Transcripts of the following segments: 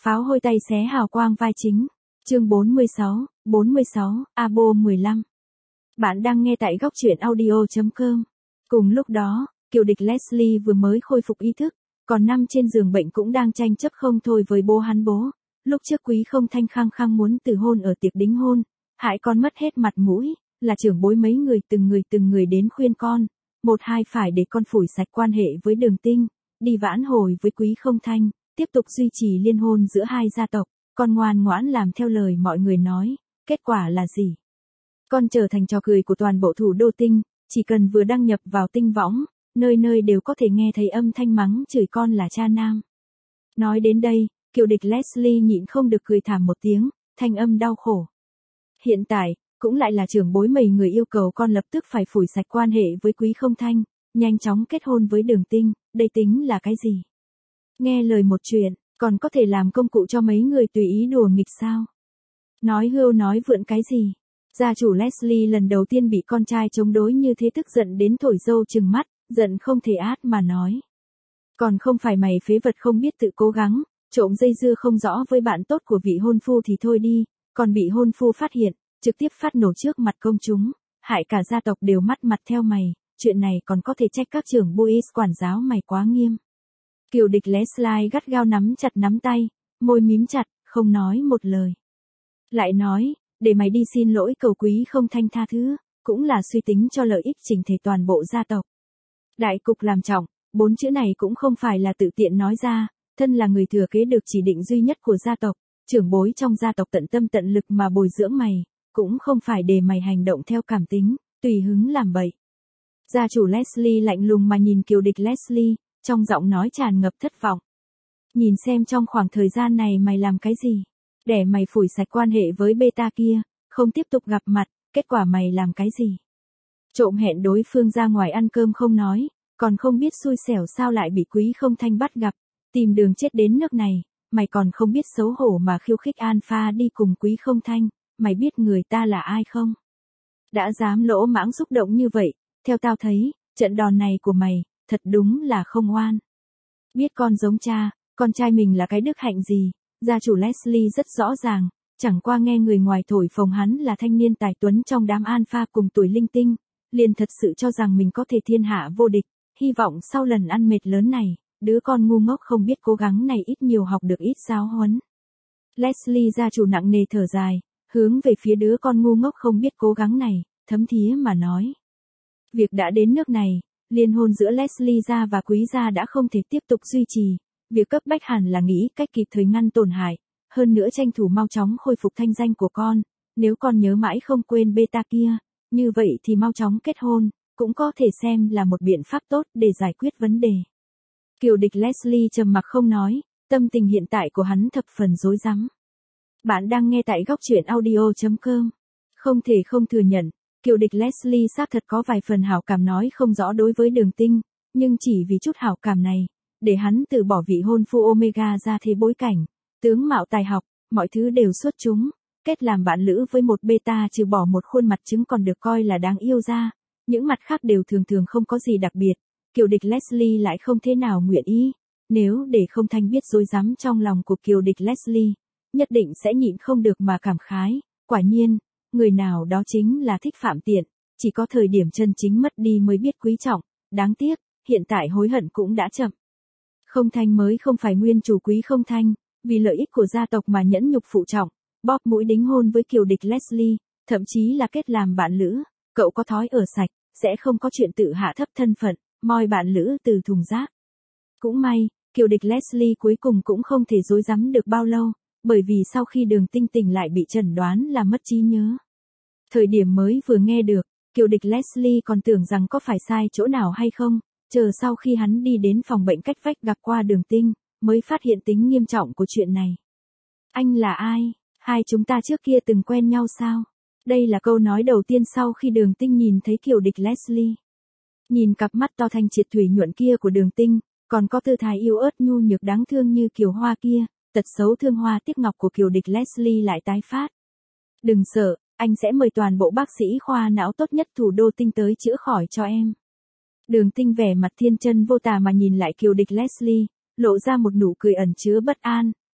Pháo hôi tay xé hào quang vai chính. Chương 46, Abo 15. Bạn đang nghe tại góc truyện audio.com. Cùng lúc đó, kiều địch Leslie vừa mới khôi phục ý thức, còn nằm trên giường bệnh cũng đang tranh chấp không thôi với bố hắn. Lúc trước Quý Không Thanh khăng khăng muốn từ hôn ở tiệc đính hôn, hại con mất hết mặt mũi, là trưởng bối mấy người từng người đến khuyên con, một hai phải để con phủi sạch quan hệ với Đường Tinh, đi vãn hồi với Quý Không Thanh, tiếp tục duy trì liên hôn giữa hai gia tộc. Con ngoan ngoãn làm theo lời mọi người nói, kết quả là gì? Con trở thành trò cười của toàn bộ thủ đô Tinh, chỉ cần vừa đăng nhập vào Tinh võng, nơi nơi đều có thể nghe thấy âm thanh mắng chửi con là cha nam. Nói đến đây, kiều địch Leslie nhịn không được cười thảm một tiếng, thanh âm đau khổ. Hiện tại, cũng lại là trưởng bối mấy người yêu cầu con lập tức phải phủi sạch quan hệ với Quý Không Thanh, nhanh chóng kết hôn với Đường Tinh, đây tính là cái gì? Nghe lời một chuyện, còn có thể làm công cụ cho mấy người tùy ý đùa nghịch sao? Nói hưu nói vượn cái gì? Gia chủ Leslie lần đầu tiên bị con trai chống đối như thế tức giận đến thổi dâu trừng mắt, giận không thể át mà nói. Còn không phải mày phế vật không biết tự cố gắng, trộm dây dưa không rõ với bạn tốt của vị hôn phu thì thôi đi, còn bị hôn phu phát hiện, trực tiếp phát nổ trước mặt công chúng, hại cả gia tộc đều mắt mặt theo mày, chuyện này còn có thể trách các trưởng Boys quản giáo mày quá nghiêm. Kiều địch Leslie gắt gao nắm chặt nắm tay, môi mím chặt, không nói một lời. Lại nói, để mày đi xin lỗi cầu Quý Không Thanh tha thứ, cũng là suy tính cho lợi ích chỉnh thể toàn bộ gia tộc. Đại cục làm trọng, 4 chữ này cũng không phải là tự tiện nói ra, thân là người thừa kế được chỉ định duy nhất của gia tộc, trưởng bối trong gia tộc tận tâm tận lực mà bồi dưỡng mày, cũng không phải để mày hành động theo cảm tính, tùy hứng làm bậy. Gia chủ Leslie lạnh lùng mà nhìn kiều địch Leslie, trong giọng nói tràn ngập thất vọng. Nhìn xem trong khoảng thời gian này mày làm cái gì? Để mày phủi sạch quan hệ với beta kia, không tiếp tục gặp mặt, kết quả mày làm cái gì? Trộm hẹn đối phương ra ngoài ăn cơm không nói, còn không biết xui xẻo sao lại bị Quý Không Thanh bắt gặp, tìm đường chết đến nước này, mày còn không biết xấu hổ mà khiêu khích Alpha đi cùng Quý Không Thanh, mày biết người ta là ai không? Đã dám lỗ mãng xúc động như vậy, theo tao thấy, trận đòn này của mày, thật đúng là không oan. Biết con giống cha, con trai mình là cái đức hạnh gì, gia chủ Leslie rất rõ ràng, chẳng qua nghe người ngoài thổi phồng hắn là thanh niên tài tuấn trong đám Alpha cùng tuổi linh tinh, liền thật sự cho rằng mình có thể thiên hạ vô địch, hy vọng sau lần ăn mệt lớn này, đứa con ngu ngốc không biết cố gắng này ít nhiều học được ít giáo huấn. Leslie gia chủ nặng nề thở dài, hướng về phía đứa con ngu ngốc không biết cố gắng này, thấm thía mà nói. Việc đã đến nước này, liên hôn giữa Leslie gia và Quý gia đã không thể tiếp tục duy trì, việc cấp bách hẳn là nghĩ cách kịp thời ngăn tổn hại, hơn nữa tranh thủ mau chóng khôi phục thanh danh của con, nếu con nhớ mãi không quên beta kia, như vậy thì mau chóng kết hôn, cũng có thể xem là một biện pháp tốt để giải quyết vấn đề. Kiều địch Leslie trầm mặc không nói, tâm tình hiện tại của hắn thập phần rối rắm. Bạn đang nghe tại góc truyện audio.com. Không thể không thừa nhận, kiều địch Leslie xác thật có vài phần hảo cảm nói không rõ đối với Đường Tinh, nhưng chỉ vì chút hảo cảm này, để hắn từ bỏ vị hôn phu Omega ra thế bối cảnh, tướng mạo tài học, mọi thứ đều xuất chúng, kết làm bạn lữ với một beta trừ bỏ một khuôn mặt trứng còn được coi là đáng yêu ra, những mặt khác đều thường không có gì đặc biệt, kiều địch Leslie lại không thế nào nguyện ý, nếu để Không Thanh biết rối rắm trong lòng của kiều địch Leslie, nhất định sẽ nhịn không được mà cảm khái, quả nhiên, người nào đó chính là thích phạm tiện, chỉ có thời điểm chân chính mất đi mới biết quý trọng, đáng tiếc, hiện tại hối hận cũng đã chậm. Không Thanh mới không phải nguyên chủ Quý Không Thanh, vì lợi ích của gia tộc mà nhẫn nhục phụ trọng, bóp mũi đính hôn với kiều địch Leslie, thậm chí là kết làm bạn lữ, cậu có thói ở sạch, sẽ không có chuyện tự hạ thấp thân phận, moi bạn lữ từ thùng rác. Cũng may, kiều địch Leslie cuối cùng cũng không thể dối rắm được bao lâu, bởi vì sau khi Đường Tinh tỉnh lại bị chẩn đoán là mất trí nhớ. Thời điểm mới vừa nghe được, kiều địch Leslie còn tưởng rằng có phải sai chỗ nào hay không, chờ sau khi hắn đi đến phòng bệnh cách vách gặp qua Đường Tinh, mới phát hiện tính nghiêm trọng của chuyện này. Anh là ai? Hai chúng ta trước kia từng quen nhau sao? Đây là câu nói đầu tiên sau khi Đường Tinh nhìn thấy kiều địch Leslie. Nhìn cặp mắt to thanh triệt thủy nhuận kia của Đường Tinh, còn có tư thái yếu ớt nhu nhược đáng thương như kiều hoa kia, tật xấu thương hoa tiếc ngọc của kiều địch Leslie lại tái phát. Đừng sợ, anh sẽ mời toàn bộ bác sĩ khoa não tốt nhất thủ đô Tinh tới chữa khỏi cho em. Đường Tinh vẻ mặt thiên chân vô tà mà nhìn lại kiều địch Leslie, lộ ra một nụ cười ẩn chứa bất an,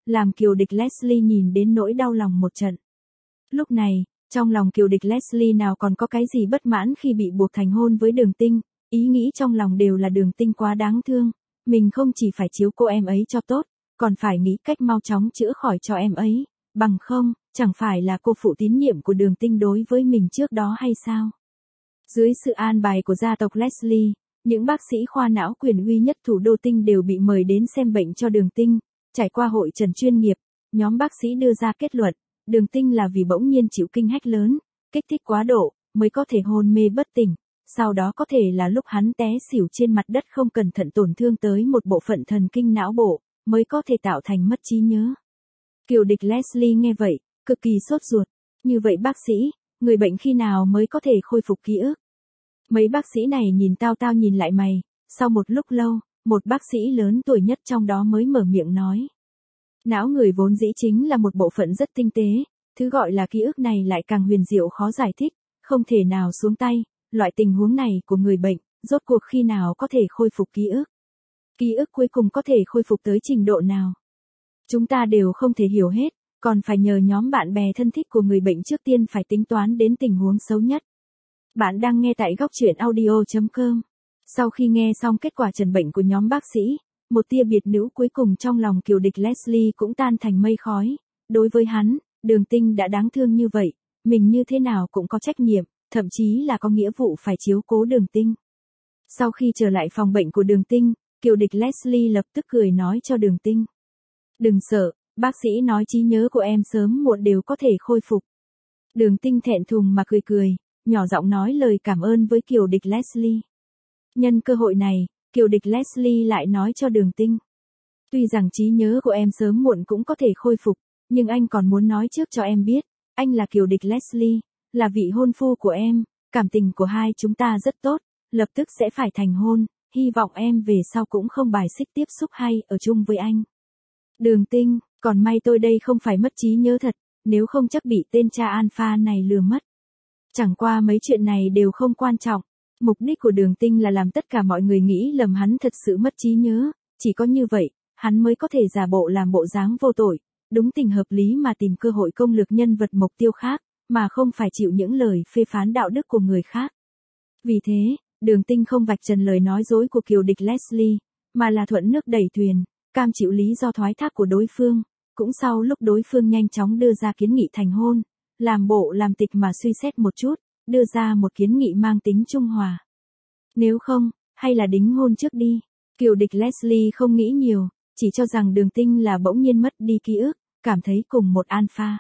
làm kiều địch Leslie nhìn đến nỗi đau lòng một trận. Lúc này, trong lòng kiều địch Leslie nào còn có cái gì bất mãn khi bị buộc thành hôn với Đường Tinh, ý nghĩ trong lòng đều là Đường Tinh quá đáng thương, mình không chỉ phải chiếu cô em ấy cho tốt, còn phải nghĩ cách mau chóng chữa khỏi cho em ấy, bằng không, chẳng phải là cô phụ tín nhiệm của Đường Tinh đối với mình trước đó hay sao? Dưới sự an bài của gia tộc Leslie, những bác sĩ khoa não quyền uy nhất thủ đô Tinh đều bị mời đến xem bệnh cho Đường Tinh, trải qua hội trần chuyên nghiệp, nhóm bác sĩ đưa ra kết luận, Đường Tinh là vì bỗng nhiên chịu kinh hách lớn, kích thích quá độ, mới có thể hôn mê bất tỉnh, sau đó có thể là lúc hắn té xỉu trên mặt đất không cẩn thận tổn thương tới một bộ phận thần kinh não bộ, mới có thể tạo thành mất trí nhớ. Kiều địch Leslie nghe vậy, cực kỳ sốt ruột, như vậy bác sĩ, người bệnh khi nào mới có thể khôi phục ký ức? Mấy bác sĩ này nhìn tao nhìn lại mày, sau một lúc lâu, một bác sĩ lớn tuổi nhất trong đó mới mở miệng nói. Não người vốn dĩ chính là một bộ phận rất tinh tế, thứ gọi là ký ức này lại càng huyền diệu khó giải thích, không thể nào xuống tay, loại tình huống này của người bệnh, rốt cuộc khi nào có thể khôi phục ký ức? Ký ức cuối cùng có thể khôi phục tới trình độ nào? Chúng ta đều không thể hiểu hết, còn phải nhờ nhóm bạn bè thân thích của người bệnh trước tiên phải tính toán đến tình huống xấu nhất. Bạn đang nghe tại góc truyện audio.com. Sau khi nghe xong kết quả trần bệnh của nhóm bác sĩ, một tia biệt nữ cuối cùng trong lòng kiều địch Leslie cũng tan thành mây khói. Đối với hắn, Đường Tinh đã đáng thương như vậy, mình như thế nào cũng có trách nhiệm, thậm chí là có nghĩa vụ phải chiếu cố Đường Tinh. Sau khi trở lại phòng bệnh của Đường Tinh, kiều địch Leslie lập tức cười nói cho Đường Tinh. Đừng sợ, bác sĩ nói trí nhớ của em sớm muộn đều có thể khôi phục. Đường Tinh thẹn thùng mà cười, nhỏ giọng nói lời cảm ơn với kiều địch Leslie. Nhân cơ hội này, kiều địch Leslie lại nói cho Đường Tinh. Tuy rằng trí nhớ của em sớm muộn cũng có thể khôi phục, nhưng anh còn muốn nói trước cho em biết, anh là kiều địch Leslie, là vị hôn phu của em, cảm tình của hai chúng ta rất tốt, lập tức sẽ phải thành hôn, hy vọng em về sau cũng không bài xích tiếp xúc hay ở chung với anh. Đường Tinh, còn may tôi đây không phải mất trí nhớ thật, nếu không chắc bị tên cha alpha này lừa mất. Chẳng qua mấy chuyện này đều không quan trọng, mục đích của Đường Tinh là làm tất cả mọi người nghĩ lầm hắn thật sự mất trí nhớ, chỉ có như vậy, hắn mới có thể giả bộ làm bộ dáng vô tội, đúng tình hợp lý mà tìm cơ hội công lược nhân vật mục tiêu khác, mà không phải chịu những lời phê phán đạo đức của người khác. Vì thế, Đường Tinh không vạch trần lời nói dối của kiều địch Leslie, mà là thuận nước đẩy thuyền, cam chịu lý do thoái thác của đối phương, cũng sau lúc đối phương nhanh chóng đưa ra kiến nghị thành hôn, làm bộ làm tịch mà suy xét một chút, đưa ra một kiến nghị mang tính trung hòa. Nếu không, hay là đính hôn trước đi. Kiều địch Leslie không nghĩ nhiều, chỉ cho rằng Đường Tinh là bỗng nhiên mất đi ký ức, cảm thấy cùng một alpha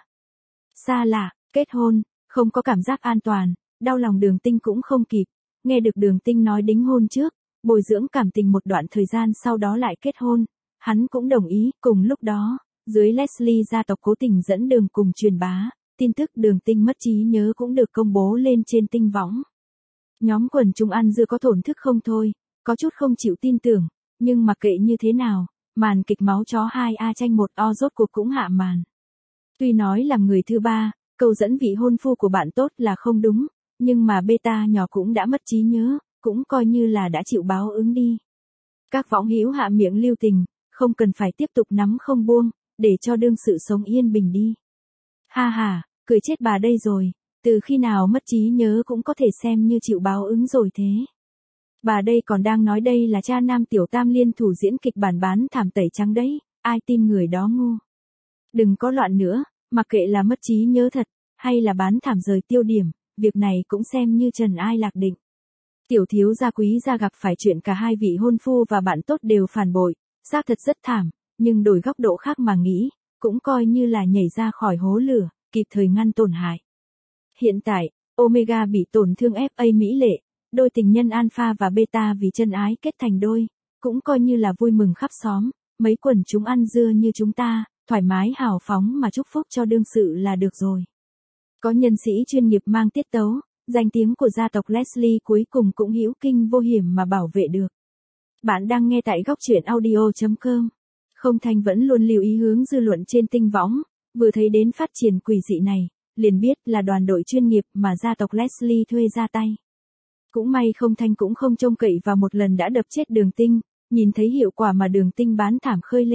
xa lạ, kết hôn, không có cảm giác an toàn, đau lòng Đường Tinh cũng không kịp, nghe được Đường Tinh nói đính hôn trước, bồi dưỡng cảm tình một đoạn thời gian sau đó lại kết hôn, hắn cũng đồng ý. Cùng lúc đó, dưới Leslie gia tộc cố tình dẫn đường cùng truyền bá, tin tức Đường Tinh mất trí nhớ cũng được công bố lên trên tinh võng. Nhóm quần chúng ăn dưa có thổn thức không thôi, có chút không chịu tin tưởng, nhưng mặc kệ như thế nào, màn kịch máu chó 2A tranh 1O rốt cuộc cũng hạ màn. Tuy nói làm người thứ ba, câu dẫn vị hôn phu của bạn tốt là không đúng, nhưng mà beta nhỏ cũng đã mất trí nhớ, cũng coi như là đã chịu báo ứng đi. Các võng hữu hạ miệng lưu tình, không cần phải tiếp tục nắm không buông, để cho đương sự sống yên bình đi. Ha ha, cười chết bà đây rồi, từ khi nào mất trí nhớ cũng có thể xem như chịu báo ứng rồi thế. Bà đây còn đang nói đây là cha nam tiểu tam liên thủ diễn kịch bản bán thảm tẩy trắng đấy, ai tin người đó ngu. Đừng có loạn nữa, mặc kệ là mất trí nhớ thật, hay là bán thảm rời tiêu điểm, việc này cũng xem như trần ai lạc định. Tiểu thiếu gia quý gia gặp phải chuyện cả hai vị hôn phu và bạn tốt đều phản bội, xác thật rất thảm, nhưng đổi góc độ khác mà nghĩ, cũng coi như là nhảy ra khỏi hố lửa, kịp thời ngăn tổn hại. Hiện tại, Omega bị tổn thương FA mỹ lệ, đôi tình nhân Alpha và Beta vì chân ái kết thành đôi, cũng coi như là vui mừng khắp xóm, mấy quần chúng ăn dưa như chúng ta, thoải mái hào phóng mà chúc phúc cho đương sự là được rồi. Có nhân sĩ chuyên nghiệp mang tiết tấu, danh tiếng của gia tộc Leslie cuối cùng cũng hữu kinh vô hiểm mà bảo vệ được. Bạn đang nghe tại góc truyện audio.com. Không Thanh vẫn luôn lưu ý hướng dư luận trên tinh võng, vừa thấy đến phát triển quỷ dị này, liền biết là đoàn đội chuyên nghiệp mà gia tộc Leslie thuê ra tay. Cũng may Không Thanh cũng không trông cậy vào một lần đã đập chết Đường Tinh, nhìn thấy hiệu quả mà Đường Tinh bán thảm khơi lên,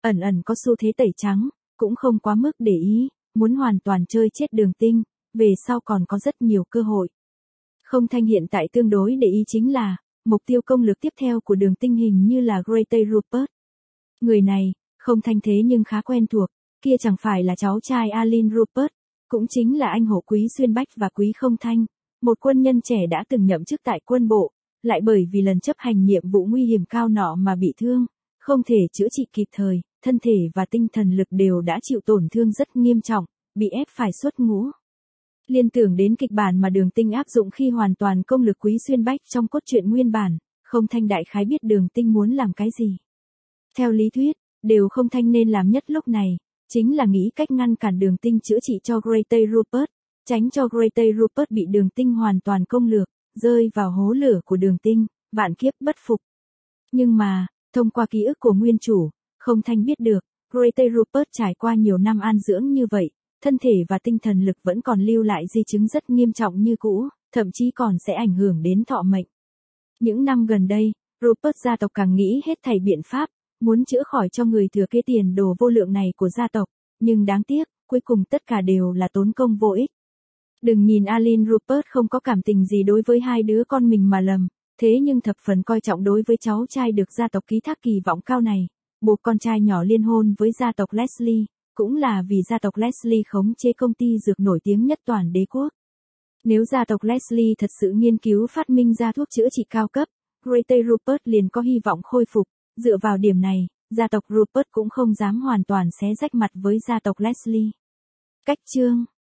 ẩn ẩn có xu thế tẩy trắng, cũng không quá mức để ý, muốn hoàn toàn chơi chết Đường Tinh, về sau còn có rất nhiều cơ hội. Không Thanh hiện tại tương đối để ý chính là, mục tiêu công lược tiếp theo của Đường Tinh hình như là Grey Rupert. Người này, Không Thanh thế nhưng khá quen thuộc, kia chẳng phải là cháu trai Alin Rupert, cũng chính là anh hổ Quý Xuyên Bách và Quý Không Thanh, một quân nhân trẻ đã từng nhậm chức tại quân bộ, lại bởi vì lần chấp hành nhiệm vụ nguy hiểm cao nọ mà bị thương, không thể chữa trị kịp thời, thân thể và tinh thần lực đều đã chịu tổn thương rất nghiêm trọng, bị ép phải xuất ngũ. Liên tưởng đến kịch bản mà Đường Tinh áp dụng khi hoàn toàn công lực Quý Xuyên Bách trong cốt truyện nguyên bản, Không Thanh đại khái biết Đường Tinh muốn làm cái gì. Theo lý thuyết, điều Không Thanh nên làm nhất lúc này, chính là nghĩ cách ngăn cản Đường Tinh chữa trị cho Grey Rupert, tránh cho Grey Rupert bị Đường Tinh hoàn toàn công lược, rơi vào hố lửa của Đường Tinh, vạn kiếp bất phục. Nhưng mà, thông qua ký ức của nguyên chủ, Không Thanh biết được, Grey Rupert trải qua nhiều năm an dưỡng như vậy, thân thể và tinh thần lực vẫn còn lưu lại di chứng rất nghiêm trọng như cũ, thậm chí còn sẽ ảnh hưởng đến thọ mệnh. Những năm gần đây, Rupert gia tộc càng nghĩ hết thảy biện pháp, muốn chữa khỏi cho người thừa kế tiền đồ vô lượng này của gia tộc, nhưng đáng tiếc, cuối cùng tất cả đều là tốn công vô ích. Đừng nhìn Alin Rupert không có cảm tình gì đối với hai đứa con mình mà lầm, thế nhưng thập phần coi trọng đối với cháu trai được gia tộc ký thác kỳ vọng cao này, buộc con trai nhỏ liên hôn với gia tộc Leslie, cũng là vì gia tộc Leslie khống chế công ty dược nổi tiếng nhất toàn đế quốc. Nếu gia tộc Leslie thật sự nghiên cứu phát minh ra thuốc chữa trị cao cấp, Grey Rupert liền có hy vọng khôi phục, dựa vào điểm này, gia tộc Rupert cũng không dám hoàn toàn xé rách mặt với gia tộc Leslie. Cách chương